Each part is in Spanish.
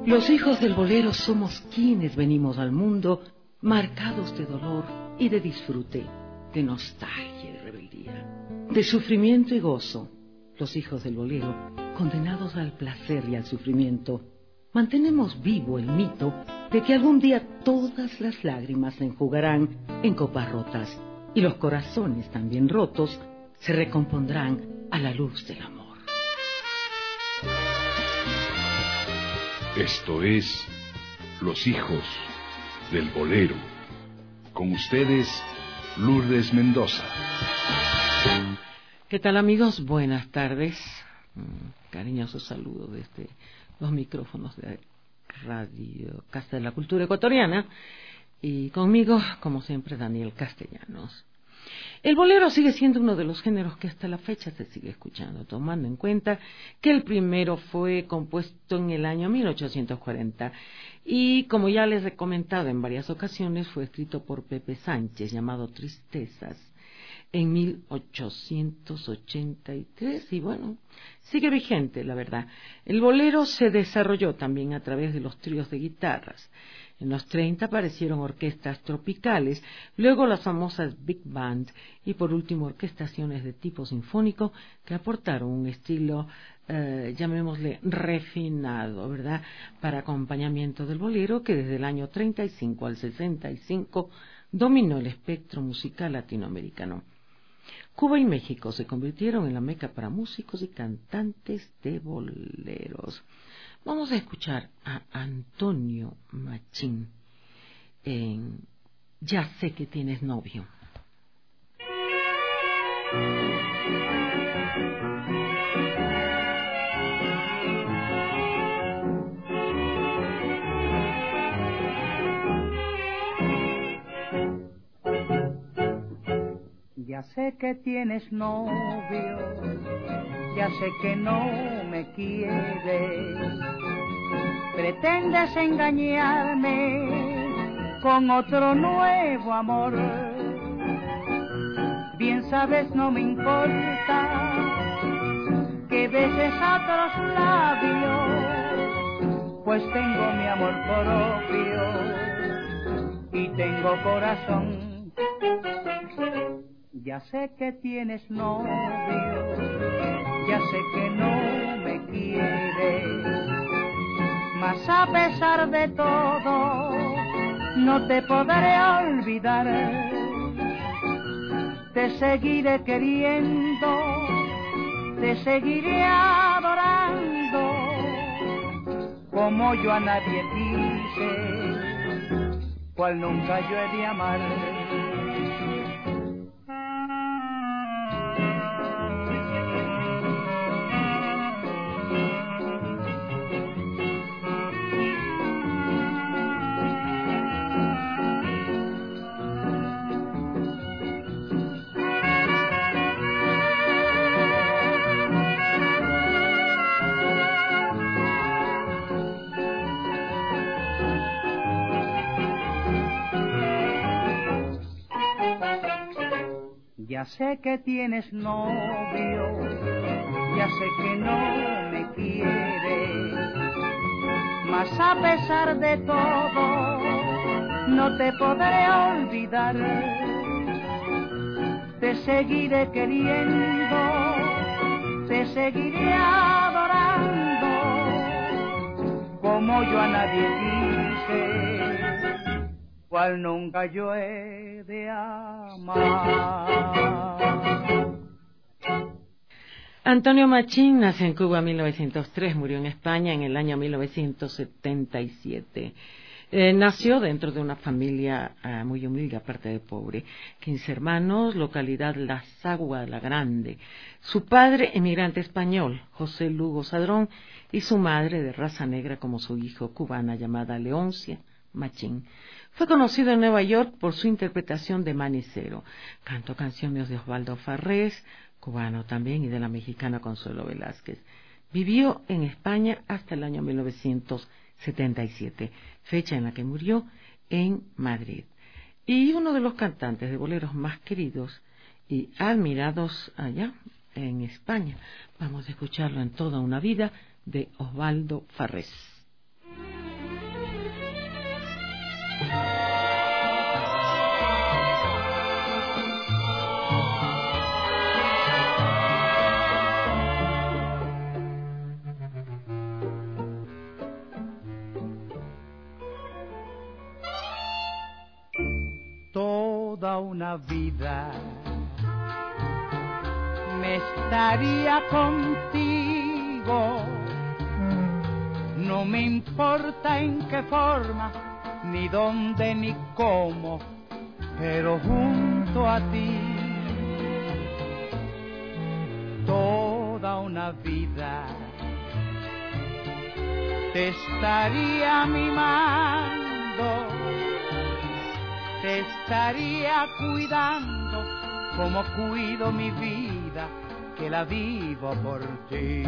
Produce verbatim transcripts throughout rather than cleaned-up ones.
Los hijos del bolero somos quienes venimos al mundo marcados de dolor y de disfrute, de nostalgia y rebeldía, de sufrimiento y gozo. Los hijos del bolero, condenados al placer y al sufrimiento, mantenemos vivo el mito de que algún día todas las lágrimas se enjugarán en copas rotas y los corazones también rotos se recompondrán a la luz del amor. Esto es Los hijos del bolero. Con ustedes, Lourdes Mendoza. ¿Qué tal, amigos? Buenas tardes. Cariñoso saludo desde los micrófonos de Radio Casa de la Cultura Ecuatoriana. Y conmigo, como siempre, Daniel Castellanos. El bolero sigue siendo uno de los géneros que hasta la fecha se sigue escuchando, tomando en cuenta que el primero fue compuesto en el año mil ochocientos cuarenta y, como ya les he comentado en varias ocasiones, fue escrito por Pepe Sánchez, llamado Tristezas, en mil ochocientos ochenta y tres, y bueno, sigue vigente, la verdad. El bolero se desarrolló también a través de los tríos de guitarras. En los treinta aparecieron orquestas tropicales, luego las famosas Big Band y por último orquestaciones de tipo sinfónico que aportaron un estilo, eh, llamémosle refinado, ¿verdad?, para acompañamiento del bolero, que desde el año treinta y cinco al sesenta y cinco dominó el espectro musical latinoamericano. Cuba y México se convirtieron en la meca para músicos y cantantes de boleros. Vamos a escuchar a Antonio Machín en Ya sé que tienes novio. Ya sé que tienes novio, ya sé que no me quieres, pretendes engañarme con otro nuevo amor. Bien sabes, no me importa que beses a otros labios, pues tengo mi amor propio y tengo corazón. Ya sé que tienes novio, ya sé que no me quieres, mas a pesar de todo no te podré olvidar. Te seguiré queriendo, te seguiré adorando, como yo a nadie quise, cual nunca yo he de amar. Ya sé que tienes novio, ya sé que no me quieres, mas a pesar de todo no te podré olvidar. Te seguiré queriendo, te seguiré adorando, como yo a nadie quise, cual nunca yo he de amar. Antonio Machín nació en Cuba en mil novecientos tres, murió en España en el año mil novecientos setenta y siete. Eh, nació dentro de una familia uh, muy humilde, aparte de pobre, quince hermanos, localidad La Sagua la Grande. Su padre, emigrante español, José Lugo Sadrón, y su madre, de raza negra como su hijo, cubana, llamada Leoncia Machín. Fue conocido en Nueva York por su interpretación de Manicero. Cantó canciones de Osvaldo Farrés, cubano también, y de la mexicana Consuelo Velázquez. Vivió en España hasta el año mil novecientos setenta y siete, fecha en la que murió en Madrid. Y uno de los cantantes de boleros más queridos y admirados allá en España. Vamos a escucharlo en Toda una vida, de Osvaldo Farrés. toda una vida me estaría contigo. No me importa en qué forma, ni dónde, ni cómo, pero junto a ti toda una vida te estaría mimando, te estaría cuidando como cuido mi vida, que la vivo por ti.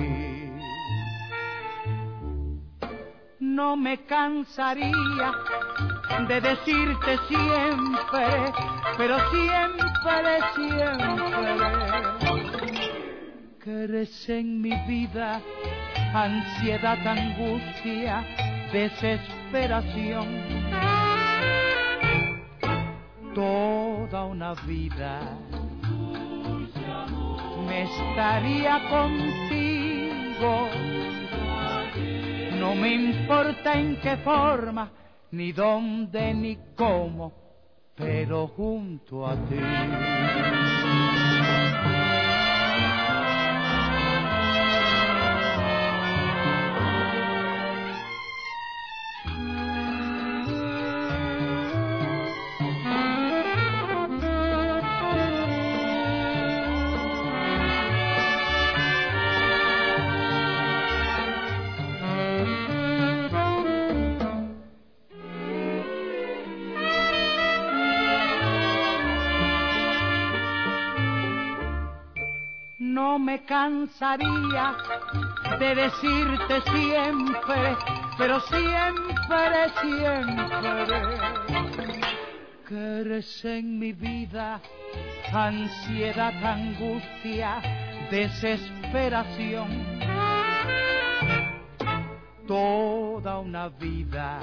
No me cansaría de decirte siempre, pero siempre, siempre, que eres en mi vida ansiedad, angustia, desesperación. Toda una vida me estaría contigo. No me importa en qué forma, ni dónde, ni cómo, pero junto a ti. No me cansaría de decirte siempre, pero siempre, siempre, que eres en mi vida ansiedad, angustia, desesperación. Toda una vida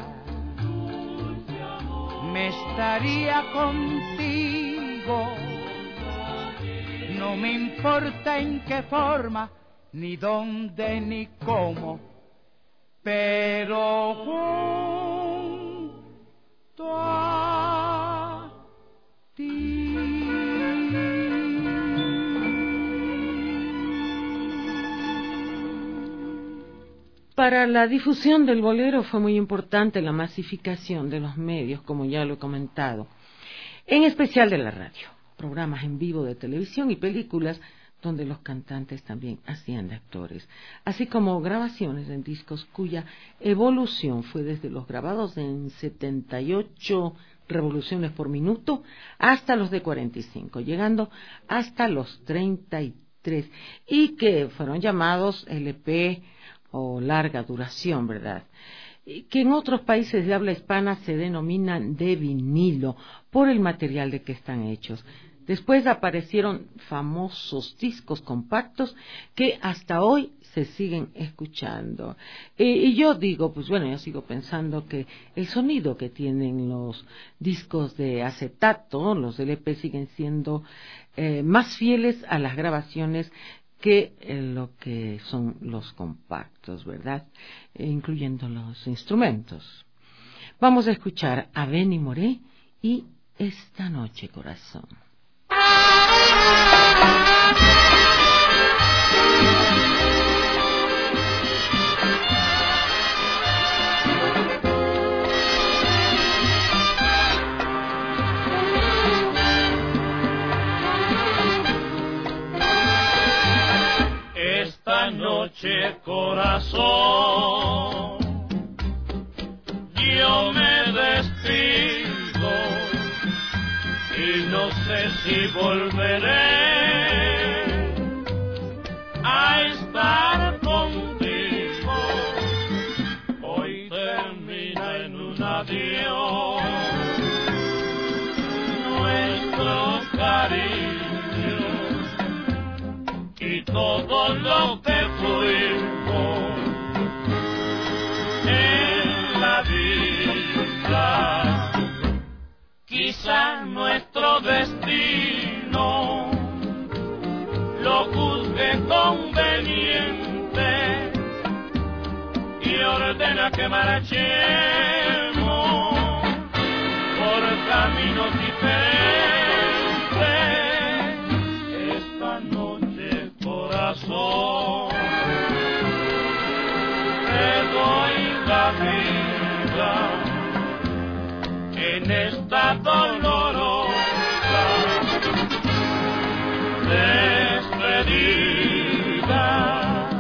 me estaría contigo. No me importa en qué forma, ni dónde, ni cómo, pero junto a ti. Para la difusión del bolero fue muy importante la masificación de los medios, como ya lo he comentado, en especial de la radio. Programas en vivo de televisión y películas donde los cantantes también hacían de actores, así como grabaciones en discos cuya evolución fue desde los grabados en setenta y ocho revoluciones por minuto hasta los de cuarenta y cinco, llegando hasta los treinta y tres, y que fueron llamados L P o larga duración, ¿verdad?, que en otros países de habla hispana se denominan de vinilo por el material de que están hechos. Después aparecieron famosos discos compactos que hasta hoy se siguen escuchando. Eh, y yo digo, pues bueno, yo sigo pensando que el sonido que tienen los discos de acetato, los L P, siguen siendo eh, más fieles a las grabaciones que eh, lo que son los compactos, ¿verdad?, eh, incluyendo los instrumentos. Vamos a escuchar a Benny Moré y Esta noche, corazón. Esta noche, corazón, yo me despido y no sé si volveré a estar contigo. Hoy termina en un adiós nuestro cariño y todo lo que fuimos en la vida. Quizá nuestro destino lo juzgue conveniente y ordena que marchemos por caminos diferentes. corazón. Te doy la vida en esta dolorosa despedida.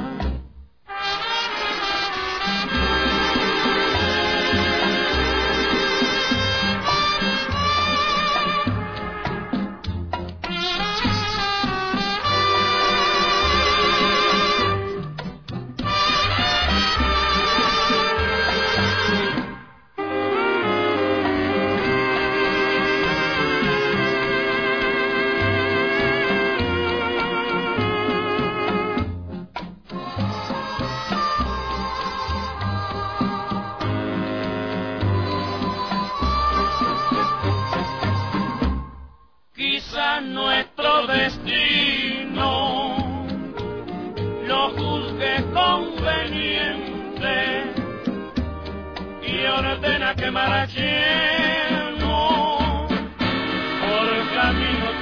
Nuestro destino lo juzgue conveniente y ordena que marchemos por caminos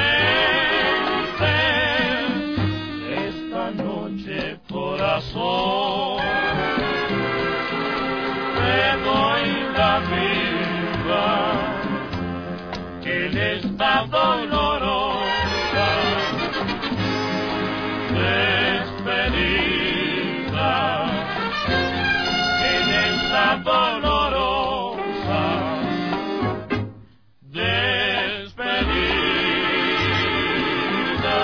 diferentes. Esta noche, corazón, te doy la vida en esta dolorosa despedida, en esta dolorosa despedida.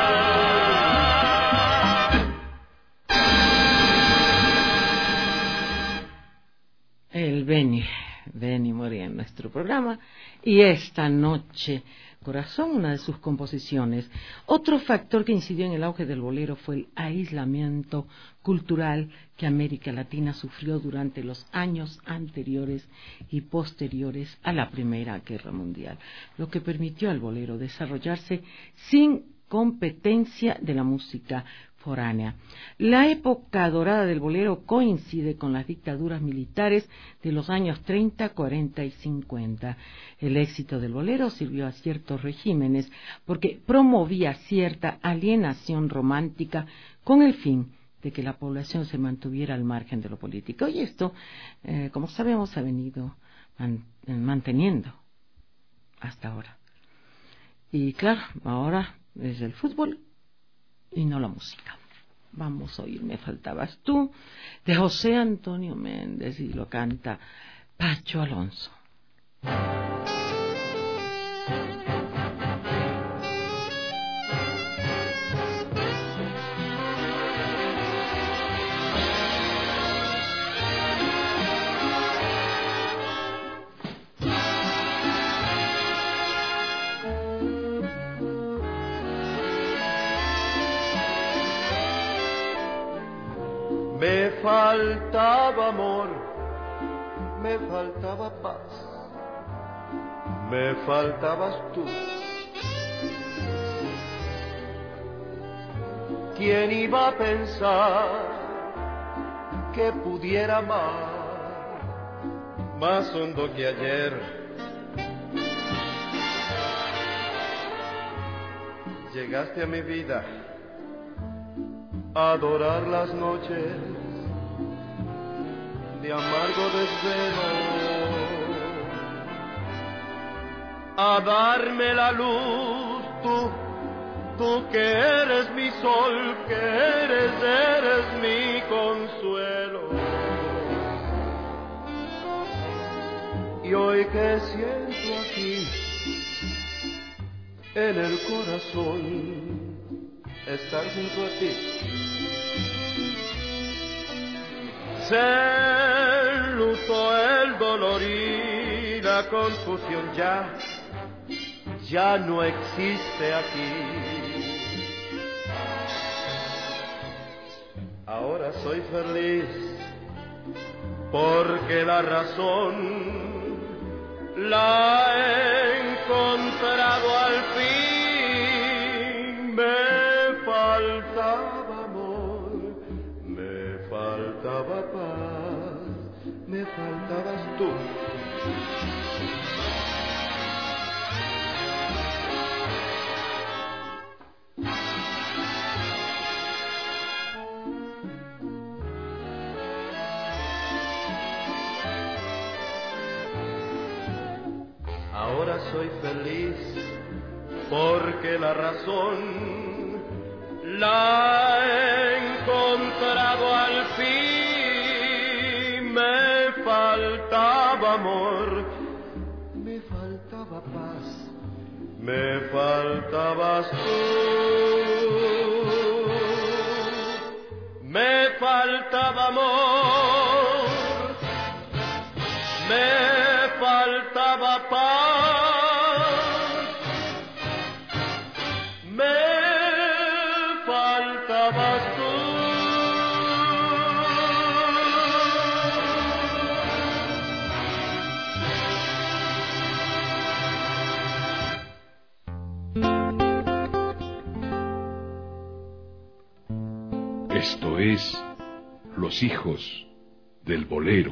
El Beni, Beni moría en nuestro programa, y esta noche, corazón, una de sus composiciones. Otro factor que incidió en el auge del bolero fue el aislamiento cultural que América Latina sufrió durante los años anteriores y posteriores a la Primera Guerra Mundial, lo que permitió al bolero desarrollarse sin competencia de la música foránea. La época dorada del bolero coincide con las dictaduras militares de los años treinta, cuarenta y cincuenta. El éxito del bolero sirvió a ciertos regímenes porque promovía cierta alienación romántica con el fin de que la población se mantuviera al margen de lo político. Y esto, eh, como sabemos, se ha venido man- manteniendo hasta ahora. Y claro, ahora es el fútbol y no la música. Vamos a oír Me Faltabas Tú, de José Antonio Méndez, y lo canta Pacho Alonso. Me faltaba amor, me faltaba paz, me faltabas tú. ¿Quién iba a pensar que pudiera amar más hondo que ayer? Llegaste a mi vida a adorar las noches de amargo desvelo, a darme la luz, tú, tú que eres mi sol, que eres, eres mi consuelo. Y hoy que siento aquí en el corazón estar junto a ti, se enlutó el dolor y la confusión ya, ya no existe aquí. Ahora soy feliz porque la razón la he encontrado al fin. Me faltaba amor, me faltaba paz, me faltabas tú. ahora soy feliz, porque la razón la he encontrado al fin. Me faltaba amor, me faltaba paz, me faltabas tú. Me faltaba amor, me faltaba paz, me faltabas tú. Esto es Los Hijos del Bolero.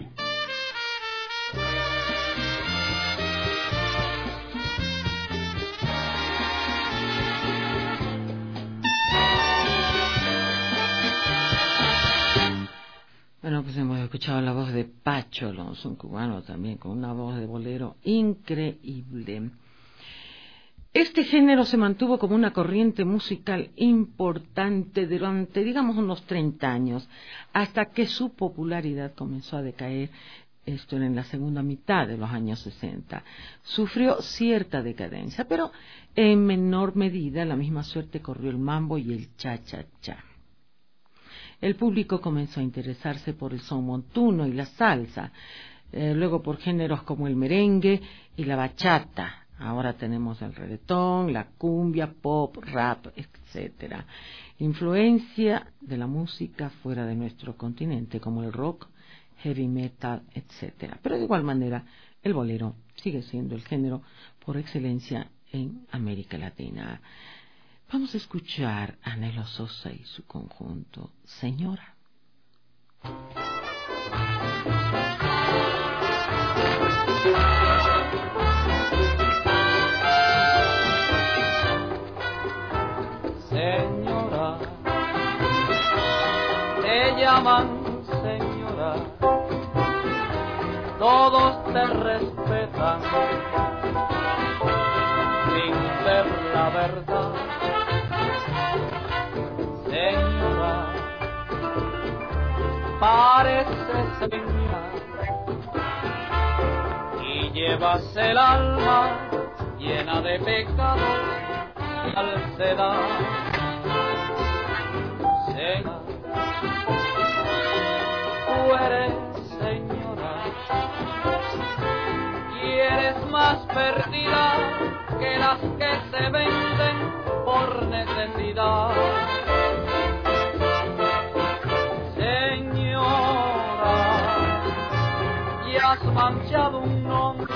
Bueno, pues hemos escuchado la voz de Pacho Alonso, un cubano también, con una voz de bolero increíble. Este género se mantuvo como una corriente musical importante durante, digamos, unos treinta años, hasta que su popularidad comenzó a decaer, esto en la segunda mitad de los años sesenta. Sufrió cierta decadencia, pero en menor medida la misma suerte corrió el mambo y el cha-cha-cha. El público comenzó a interesarse por el son montuno y la salsa, eh, luego por géneros como el merengue y la bachata. Ahora tenemos el reggaetón, la cumbia, pop, rap, etcétera. Influencia de la música fuera de nuestro continente, como el rock, heavy metal, etcétera. Pero de igual manera, el bolero sigue siendo el género por excelencia en América Latina. Vamos a escuchar a Nelo Sosa y su conjunto, Señora. Señora, te llaman señora, todos te respetan, sin ver la verdad. Señora, pareces señora y llevas el alma llena de pecados y falsedad. Señora, tú eres señora y eres más perdida que las que se venden por necesidad. Señora, y has manchado un nombre,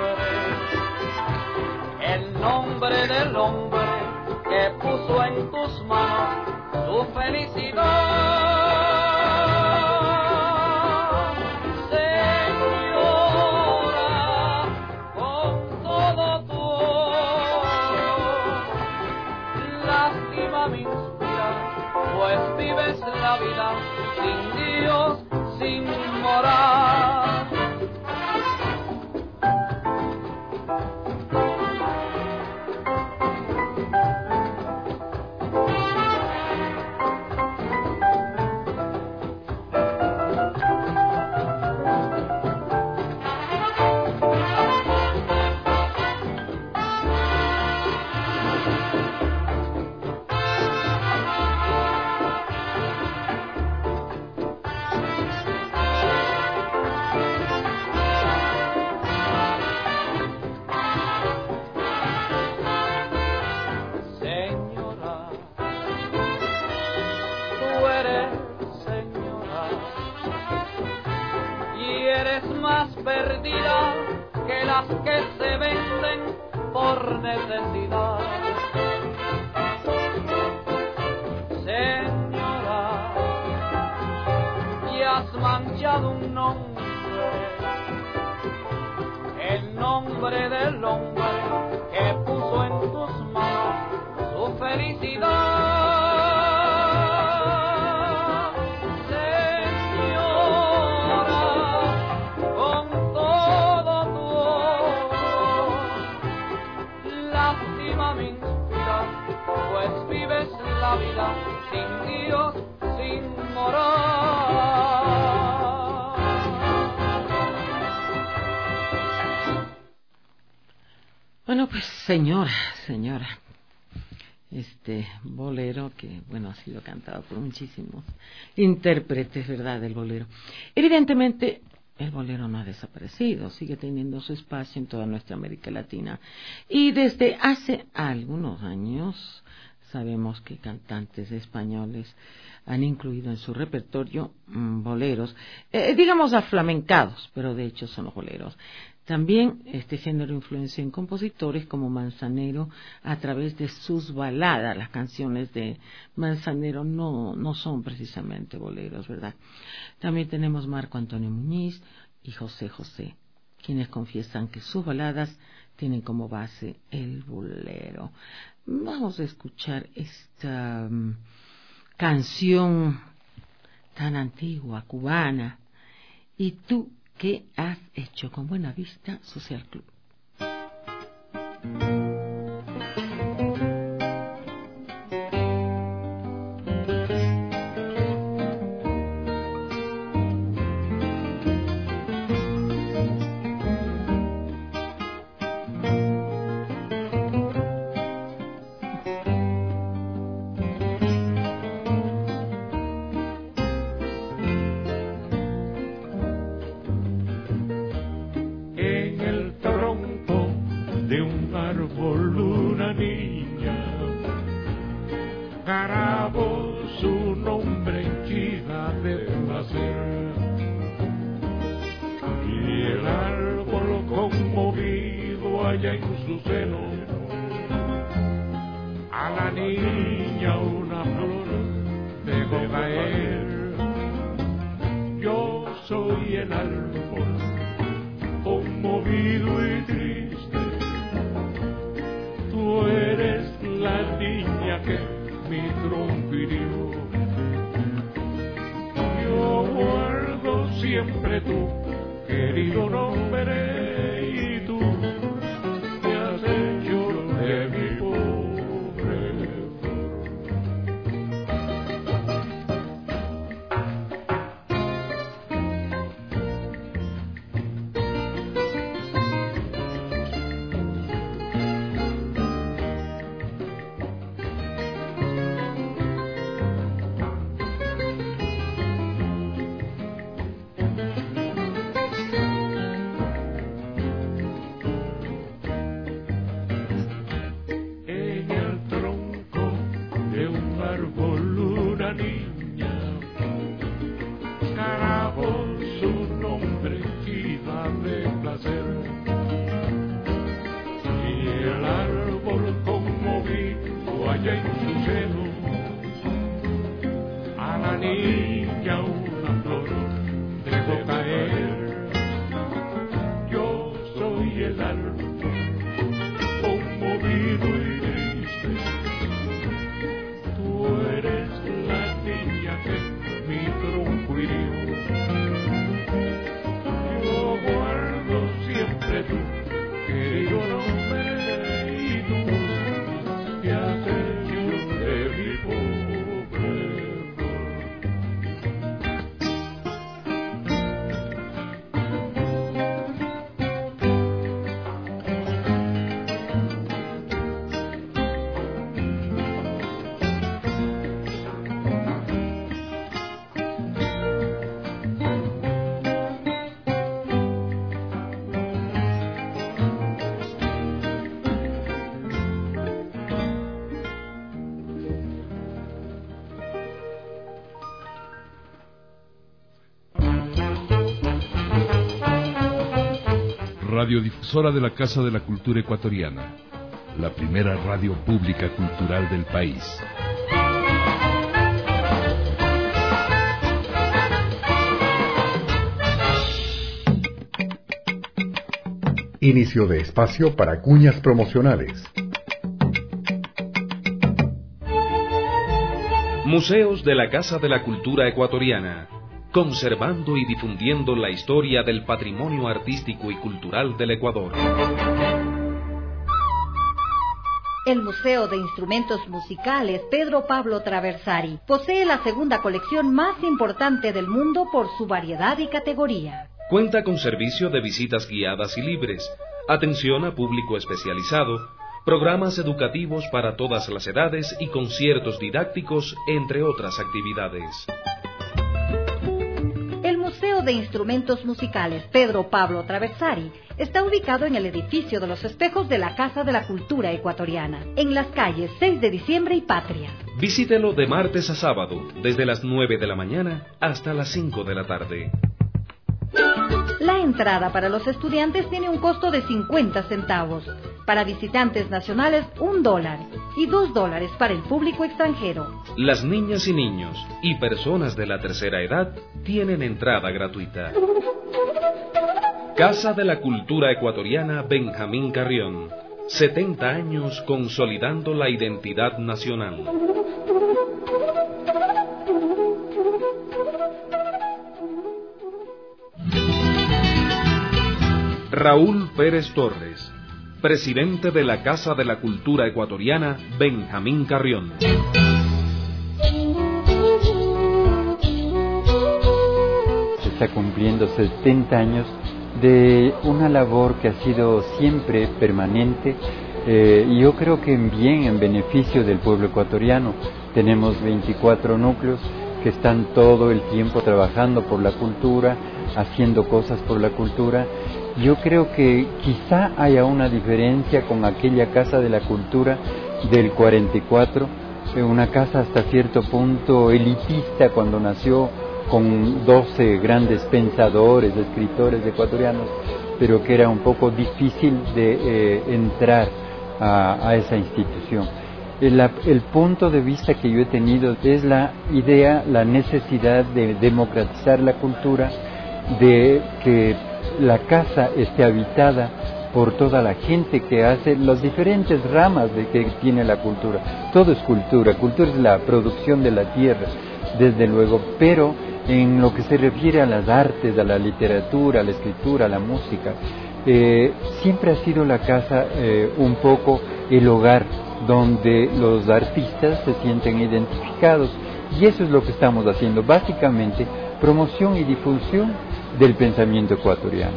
el nombre del hombre que puso en tus manos su felicidad. Señora, con todo tu oro, lástima me inspira, pues vives la vida sin Dios, sin moral. Perdida que las que se venden por necesidad. Señora, y has manchado un nombre, el nombre del hombre que puso en tus manos su felicidad. Bueno, pues señora, señora, este bolero que, bueno, ha sido cantado por muchísimos intérpretes, ¿verdad?, del bolero. Evidentemente, el bolero no ha desaparecido, sigue teniendo su espacio en toda nuestra América Latina. Y desde hace algunos años sabemos que cantantes españoles han incluido en su repertorio mmm, boleros, eh, digamos aflamencados, pero de hecho son los boleros. También este género influenció en compositores como Manzanero a través de sus baladas. Las canciones de Manzanero no, no son precisamente boleros, ¿verdad? También tenemos Marco Antonio Muñiz y José José, quienes confiesan que sus baladas tienen como base el bolero. Vamos a escuchar esta um, canción tan antigua, cubana, y tú, ¿qué has hecho con Buenavista Social Club? Radiodifusora de la Casa de la Cultura Ecuatoriana, la primera radio pública cultural del país. Inicio de espacio para cuñas promocionales. Museos de la Casa de la Cultura Ecuatoriana, conservando y difundiendo la historia del patrimonio artístico y cultural del Ecuador. El Museo de Instrumentos Musicales Pedro Pablo Traversari posee la segunda colección más importante del mundo por su variedad y categoría. Cuenta con servicio de visitas guiadas y libres, atención a público especializado, programas educativos para todas las edades y conciertos didácticos, entre otras actividades. El Museo de Instrumentos Musicales Pedro Pablo Traversari está ubicado en el edificio de los espejos de la Casa de la Cultura Ecuatoriana, en las calles seis de diciembre y Patria. Visítelo de martes a sábado, desde las nueve de la mañana hasta las cinco de la tarde. La entrada para los estudiantes tiene un costo de cincuenta centavos, para visitantes nacionales un dólar y dos dólares para el público extranjero. Las niñas y niños y personas de la tercera edad tienen entrada gratuita. Casa de la Cultura Ecuatoriana Benjamín Carrión, setenta años consolidando la identidad nacional. Raúl Pérez Torres, presidente de la Casa de la Cultura Ecuatoriana Benjamín Carrión. Se está cumpliendo setenta años de una labor que ha sido siempre permanente, eh, y yo creo que en bien, en beneficio del pueblo ecuatoriano. Tenemos veinticuatro núcleos que están todo el tiempo trabajando por la cultura, haciendo cosas por la cultura. Yo creo que quizá haya una diferencia con aquella Casa de la Cultura del cuarenta y cuatro, una casa hasta cierto punto elitista cuando nació, con doce grandes pensadores, escritores ecuatorianos, pero que era un poco difícil de eh, entrar a, a esa institución. El, el punto de vista que yo he tenido es la idea, la necesidad de democratizar la cultura, de que la casa esté habitada por toda la gente que hace las diferentes ramas de que tiene la cultura. Todo es cultura, cultura es la producción de la tierra, desde luego, pero en lo que se refiere a las artes, a la literatura, a la escritura, a la música, eh, siempre ha sido la casa eh, un poco el hogar donde los artistas se sienten identificados, y eso es lo que estamos haciendo, básicamente promoción y difusión del pensamiento ecuatoriano.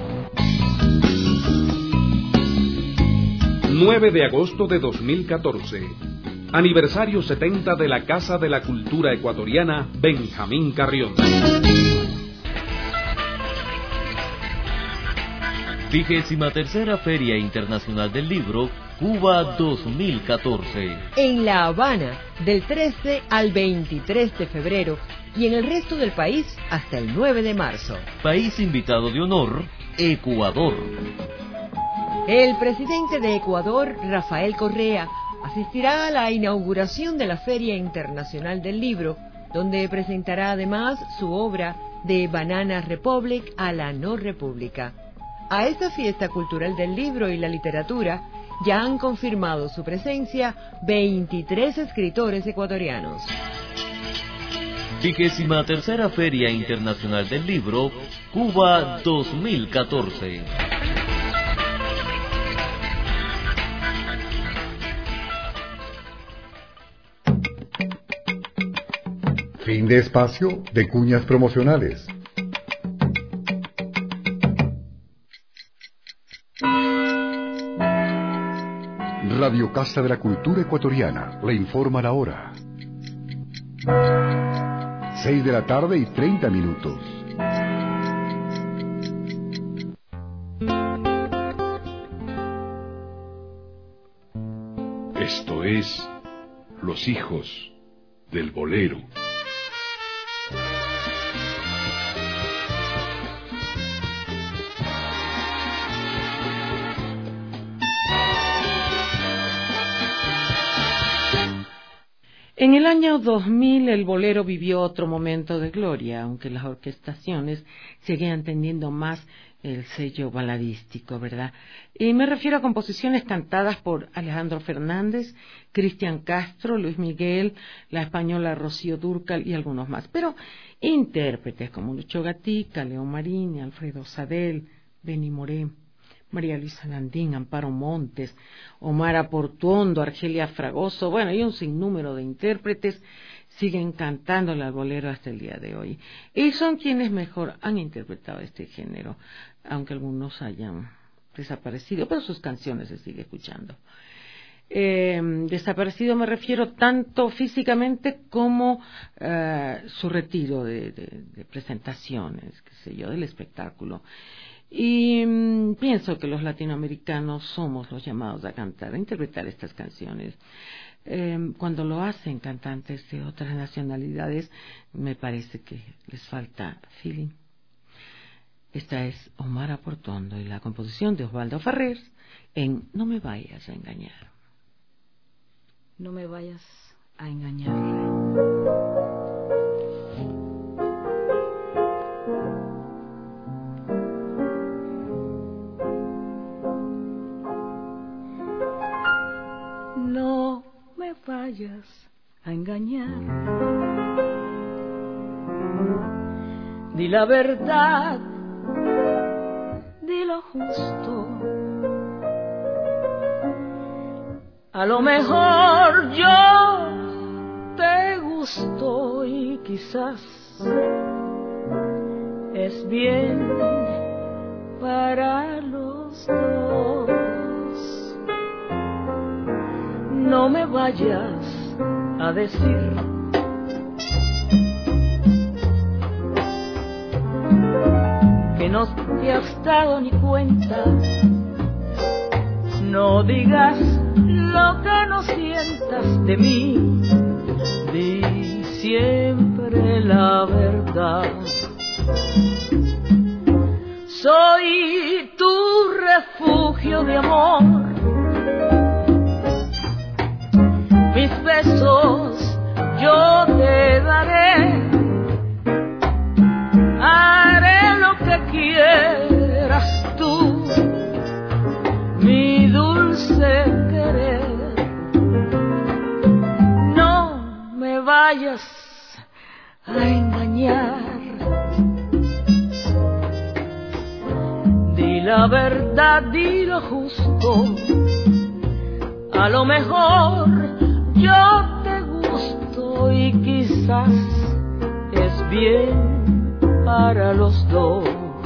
nueve de agosto de dos mil catorce, aniversario setenta de la Casa de la Cultura Ecuatoriana Benjamín Carrión. Vigésima tercera Feria Internacional del Libro, Cuba dos mil catorce. En La Habana, del trece al veintitrés de febrero, y en el resto del país hasta el nueve de marzo. País invitado de honor, Ecuador. El presidente de Ecuador, Rafael Correa, asistirá a la inauguración de la Feria Internacional del Libro, donde presentará además su obra de Banana Republic a la No República. A esta fiesta cultural del libro y la literatura ya han confirmado su presencia veintitrés escritores ecuatorianos. Vigésima tercera Feria Internacional del Libro, Cuba dos mil catorce. Fin de espacio de cuñas promocionales. Radio Casa de la Cultura Ecuatoriana le informa la hora. Seis de la tarde y treinta minutos. Esto es Los Hijos del Bolero. En el año dos mil el bolero vivió otro momento de gloria, aunque las orquestaciones seguían teniendo más el sello baladístico, ¿verdad? Y me refiero a composiciones cantadas por Alejandro Fernández, Cristian Castro, Luis Miguel, la española Rocío Dúrcal y algunos más. Pero intérpretes como Lucho Gatica, León Marín, Alfredo Sadel, Benny Moré, María Luisa Landín, Amparo Montes, Omar Portuondo, Argelia Fragoso, bueno, y un sinnúmero de intérpretes siguen cantándole al bolero hasta el día de hoy. Y son quienes mejor han interpretado este género, aunque algunos hayan desaparecido, pero sus canciones se sigue escuchando. Eh, desaparecido me refiero tanto físicamente como eh, su retiro de, de, de presentaciones, qué sé yo, del espectáculo. Y mmm, pienso que los latinoamericanos somos los llamados a cantar, a interpretar estas canciones. Eh, cuando lo hacen cantantes de otras nacionalidades, me parece que les falta feeling. Esta es Omar Aportondo y la composición de Osvaldo Ferrer en No me vayas a engañar. No me vayas a engañar. No me vayas a engañar. Di la verdad, di lo justo. A lo mejor yo te gusto y quizás es bien para los dos. No me vayas a decir que no te has dado ni cuenta. No digas lo que no sientas de mí, di siempre la verdad. Soy tu refugio de amor, mis besos yo te daré, haré lo que quieras tú, mi dulce querer. No me vayas a engañar, di la verdad, di lo justo. A lo mejor yo te gusto y quizás es bien para los dos.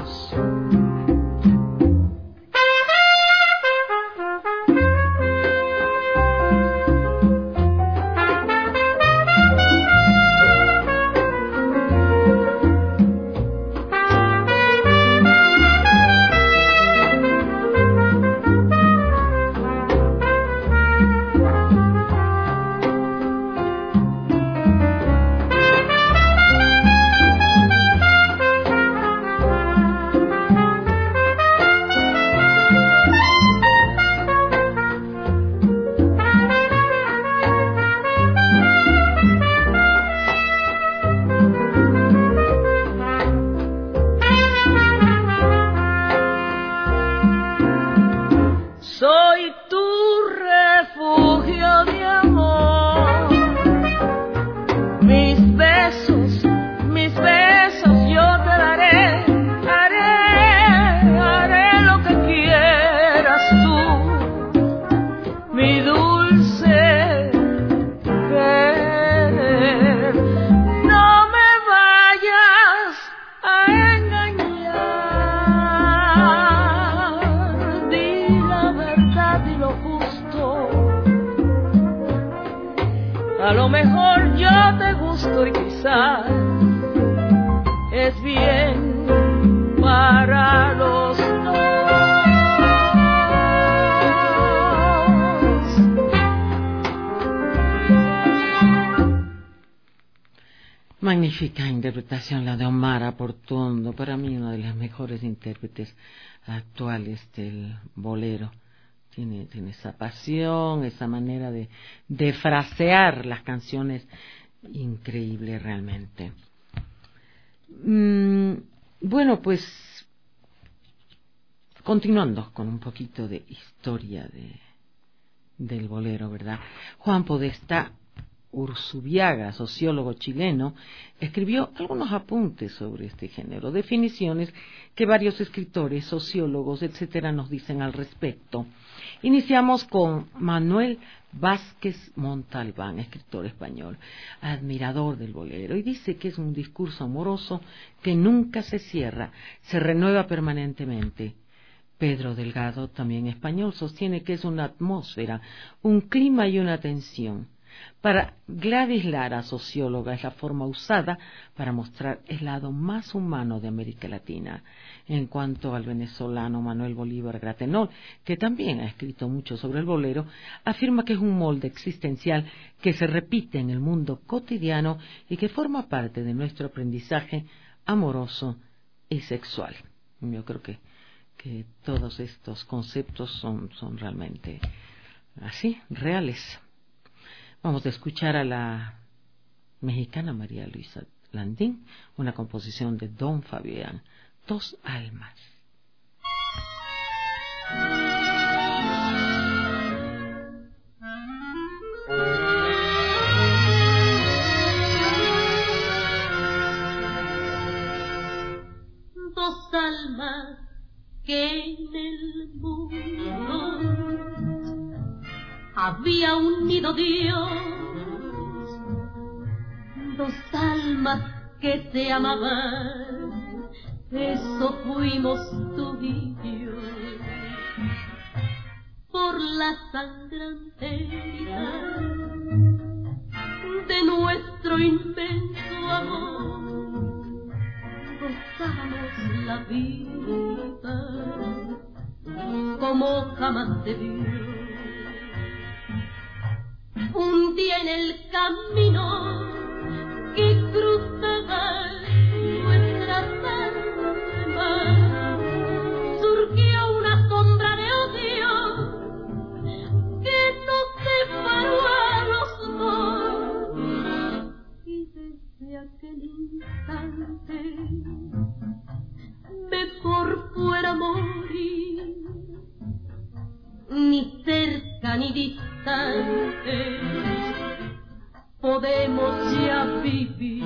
A lo mejor yo te gusto y quizás es bien para los dos. Magnífica interpretación la de Omar Aportondo, para mí una de las mejores intérpretes actuales del bolero. Tiene, tiene esa pasión, esa manera de, de frasear las canciones, increíble realmente. Mm, bueno, pues continuando con un poquito de historia de, del bolero, ¿verdad? Juan Podestá Ursubiaga, sociólogo chileno, escribió algunos apuntes sobre este género, definiciones que varios escritores, sociólogos, etcétera, nos dicen al respecto. Iniciamos con Manuel Vázquez Montalbán, escritor español, admirador del bolero, y dice que es un discurso amoroso que nunca se cierra, se renueva permanentemente. Pedro Delgado, también español, sostiene que es una atmósfera, un clima y una tensión. Para Gladys Lara, socióloga, es la forma usada para mostrar el lado más humano de América Latina. En cuanto al venezolano Manuel Bolívar Gratenol, que también ha escrito mucho sobre el bolero, afirma que es un molde existencial que se repite en el mundo cotidiano y que forma parte de nuestro aprendizaje amoroso y sexual. Yo creo que, que todos estos conceptos son, son realmente así, reales. Vamos a escuchar a la mexicana María Luisa Landín, una composición de Don Fabián, Dos Almas. Dos almas que en el mundo había unido Dios, dos almas que se amaban, eso fuimos tú y yo. Por la sangrante herida de nuestro inmenso amor, gozamos la vida como jamás se vio. Un día en el camino que cruzaba nuestras almas surgió una sombra de odio que nos separó a los dos, y desde aquel instante mejor fuera morir, ni cerca ni distante podemos ya vivir.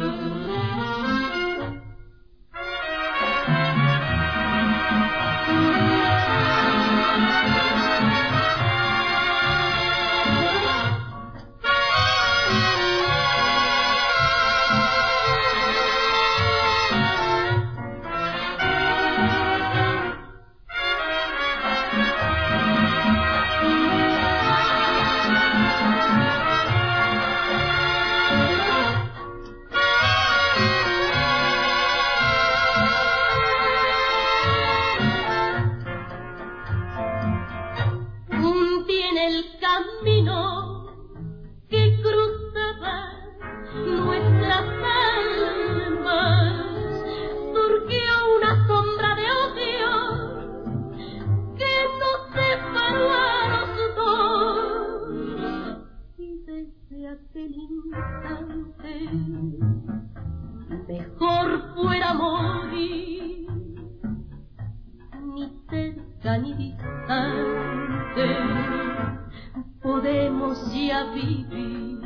Mejor fuera morir, ni cerca ni distante podemos ya vivir,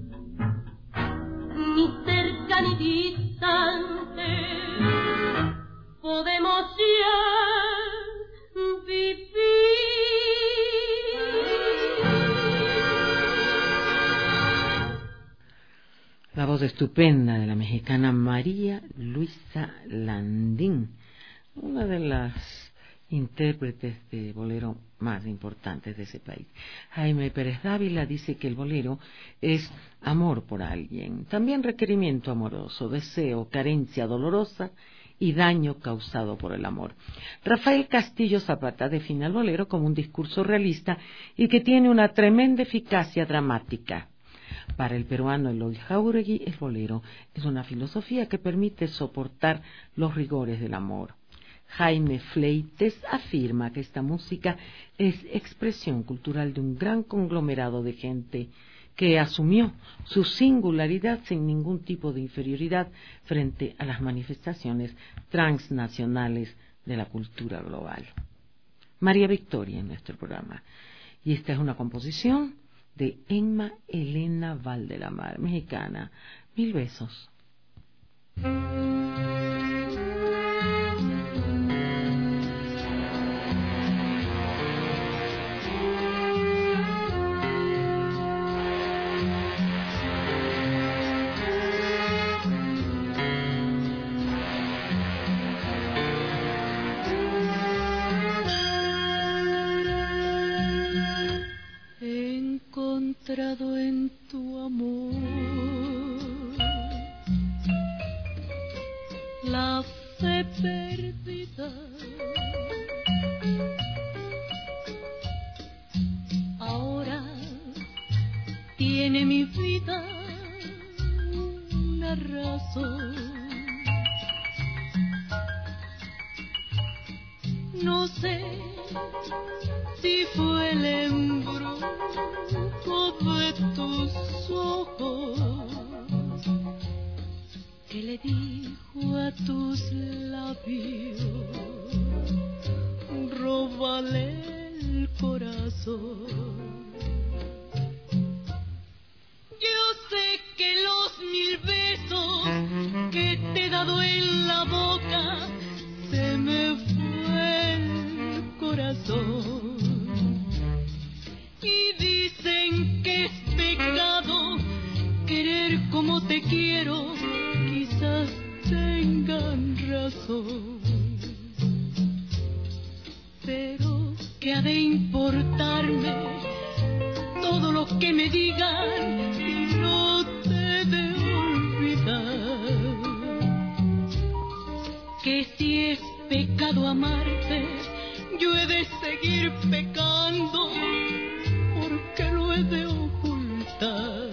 ni cerca ni distante podemos ya vivir. La voz estupenda de la mexicana María Luisa Landín, una de las intérpretes de bolero más importantes de ese país. Jaime Pérez Dávila dice que el bolero es amor por alguien, también requerimiento amoroso, deseo, carencia dolorosa y daño causado por el amor. Rafael Castillo Zapata define al bolero como un discurso realista y que tiene una tremenda eficacia dramática. Para el peruano Eloy Jáuregui, el bolero es una filosofía que permite soportar los rigores del amor. Jaime Fleites afirma que esta música es expresión cultural de un gran conglomerado de gente que asumió su singularidad sin ningún tipo de inferioridad frente a las manifestaciones transnacionales de la cultura global. María Victoria en nuestro programa. Y esta es una composición de Emma Elena Valdelamar, mexicana. Mil besos. la fe perdida. Ahora tiene mi vida una razón. No sé si fue el embrujo de tus ojos que le dijo a tus labios, róbale el corazón. Yo sé que los mil besos que te he dado en la boca se me fue el corazón. Y dicen que es pecado querer como te quiero, quizás tengan razón. Pero ¿qué ha de importarme todo lo que me digan si no te he de olvidar? Que si es pecado amarte, yo he de seguir pecando, porque lo he de ocultar.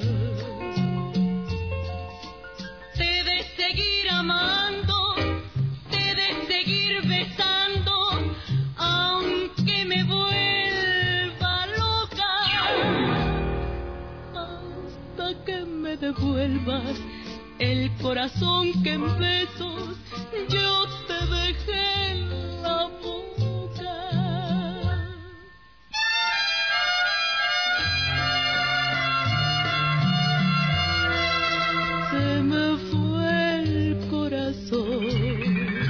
Te he de seguir amando, te he de seguir besando, aunque me vuelva loca, hasta que me devuelvas el corazón que en besos yo te dejé en la boca. Se me fue el corazón.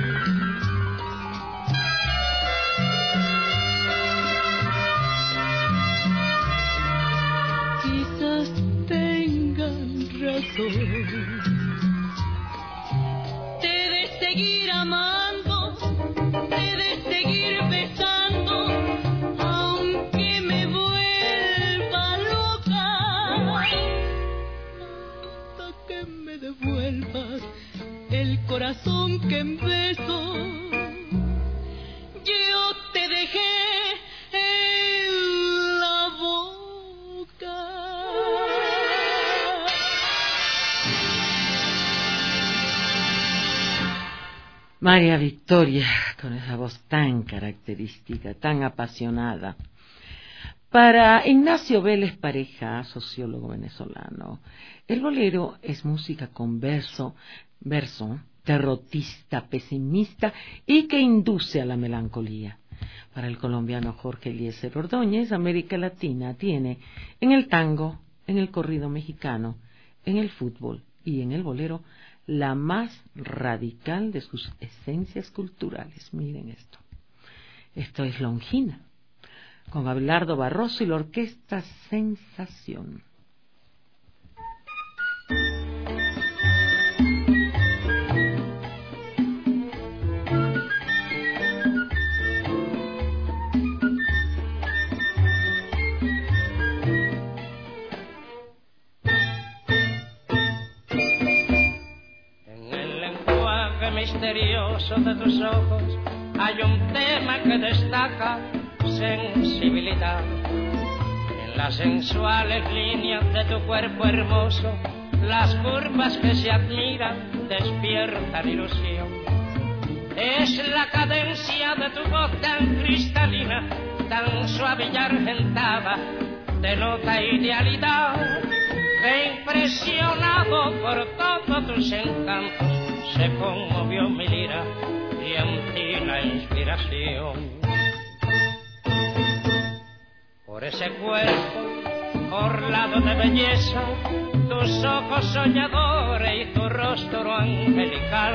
Quizás tengan razón. Seguir amando, te he de seguir besando, aunque me vuelva loca, hasta que me devuelvas el corazón que en besos yo te dejé en la boca. María Victoria, con esa voz tan característica, tan apasionada. Para Ignacio Vélez Pareja, sociólogo venezolano, el bolero es música con verso, verso, derrotista, pesimista y que induce a la melancolía. Para el colombiano Jorge Eliezer Ordóñez, América Latina tiene en el tango, en el corrido mexicano, en el fútbol y en el bolero la más radical de sus esencias culturales. Miren esto. Esto es Longina, con Abelardo Barroso y la orquesta Sensación. Misterioso de tus ojos hay un tema que destaca sensibilidad. En las sensuales líneas de tu cuerpo hermoso, las curvas que se admiran despiertan ilusión. Es la cadencia de tu voz tan cristalina, tan suave y argentada, denota idealidad. Que impresionado por todos tus encantos, se conmovió mi lira y en ti la inspiración. Por ese cuerpo orlado de belleza, tus ojos soñadores y tu rostro angelical.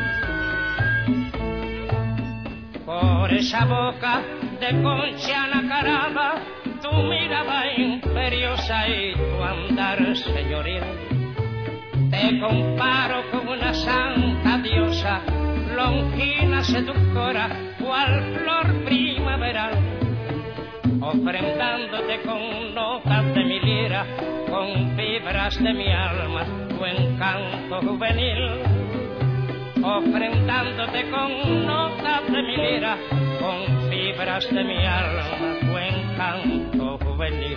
Por esa boca de concha nacarada, tu mirada imperiosa y tu andar señoril. Te comparo con una santa diosa, Longina seductora, cual flor primaveral, ofrendándote con notas de mi lira, con fibras de mi alma, tu encanto juvenil. ofrendándote con notas de mi lira, con fibras de mi alma, tu encanto juvenil.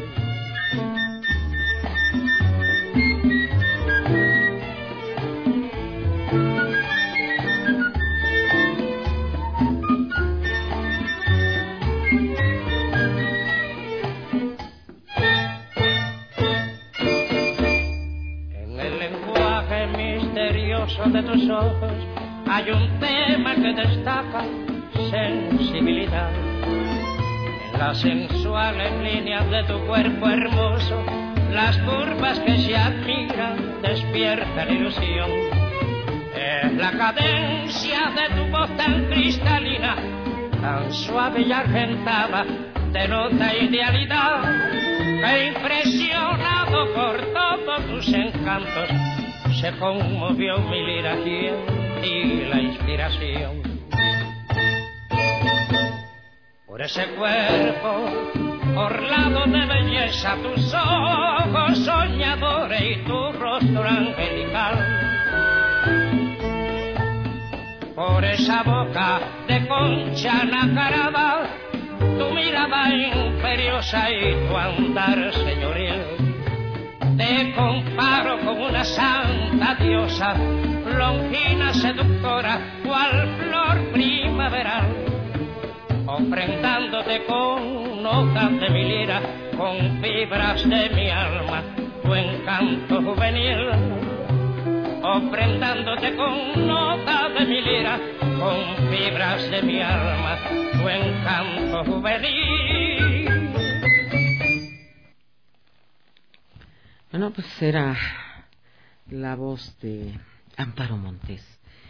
De tus ojos hay un tema que destaca sensibilidad. En las sensuales líneas de tu cuerpo hermoso, las curvas que se admiran despiertan ilusión. Es la cadencia de tu voz tan cristalina, tan suave y argentada, denota idealidad, que impresionado por todos tus encantos, se conmovió mi lira y la inspiración. Por ese cuerpo orlado de belleza, tus ojos soñadores y tu rostro angelical. Por esa boca de concha nacarada, tu mirada imperiosa y tu andar señoril. Te comparo con una santa diosa, longina seductora, cual flor primaveral, ofrendándote con notas de mi lira, con fibras de mi alma, tu encanto juvenil. Ofrendándote con notas de mi lira, con fibras de mi alma, tu encanto juvenil. Bueno, pues era la voz de Amparo Montes.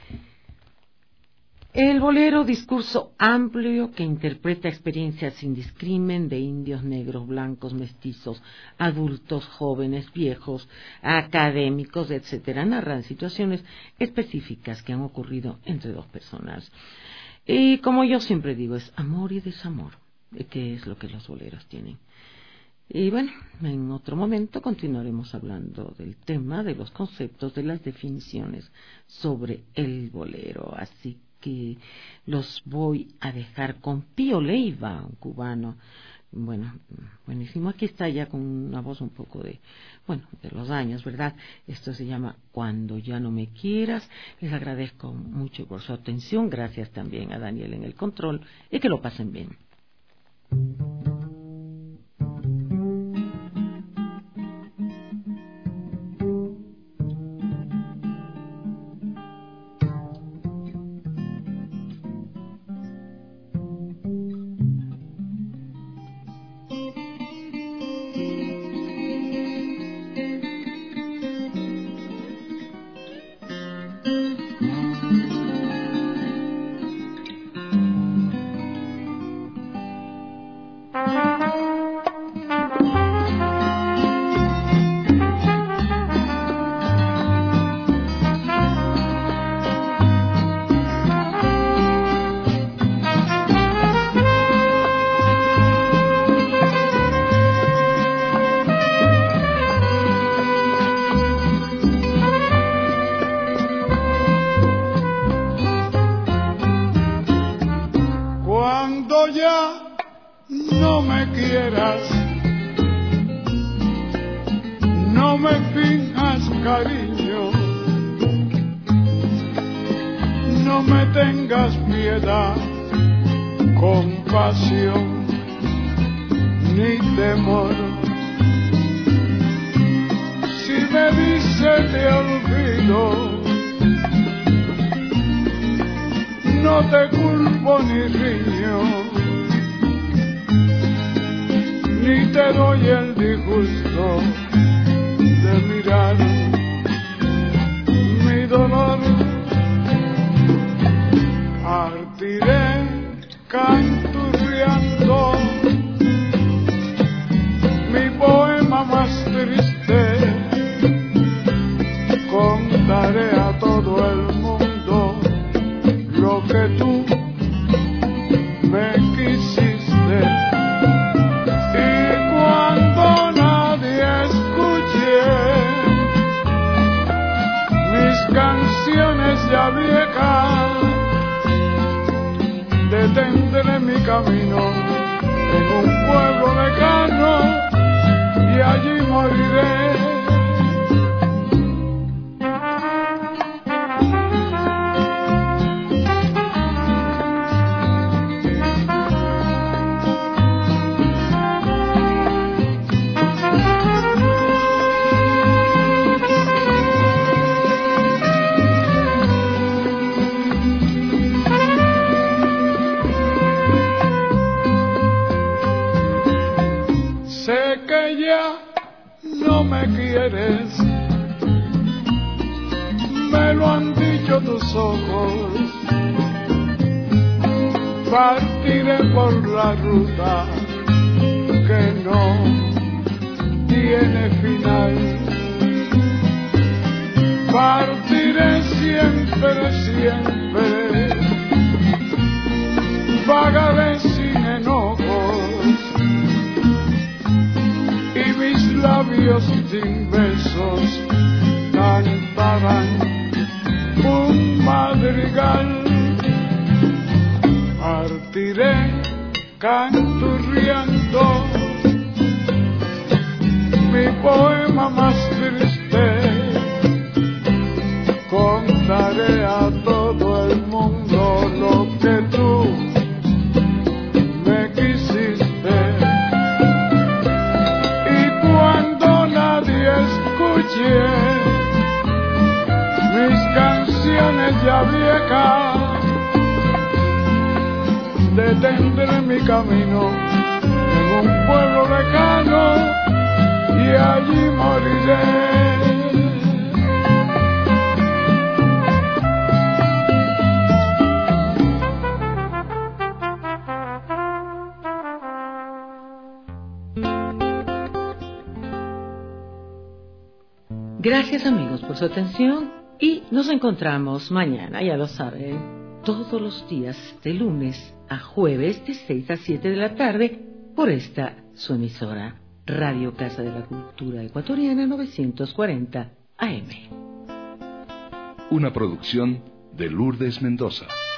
El bolero, discurso amplio que interpreta experiencias sin discrimen de indios, negros, blancos, mestizos, adultos, jóvenes, viejos, académicos, etcétera, narran situaciones específicas que han ocurrido entre dos personas. Y como yo siempre digo, es amor y desamor, que es lo que los boleros tienen. Y bueno, en otro momento continuaremos hablando del tema, de los conceptos, de las definiciones sobre el bolero. Así que los voy a dejar con Pío Leiva, un cubano, bueno, buenísimo. Aquí está ya con una voz un poco de, bueno, de los años, ¿verdad? Esto se llama Cuando ya no me quieras. Les agradezco mucho por su atención. Gracias también a Daniel en el control y que lo pasen bien. Canciones ya vi detendré mi camino en un pueblo lejano y allí moriré. No me quieres, me lo han dicho tus ojos. Partiré por la ruta que no tiene final. Partiré siempre, siempre, vagaré sin enojos. Mis labios sin besos cantarán un madrigal. Partiré canturriando mi poema más triste. Contaré a todo el mundo lo que tú me quisiste. Mis canciones ya viejas, detendré mi camino en un pueblo lejano y allí moriré. Gracias amigos por su atención y nos encontramos mañana, ya lo saben, todos los días de lunes a jueves de seis a siete de la tarde por esta su emisora Radio Casa de la Cultura Ecuatoriana novecientos cuarenta A M. Una producción de Lourdes Mendoza.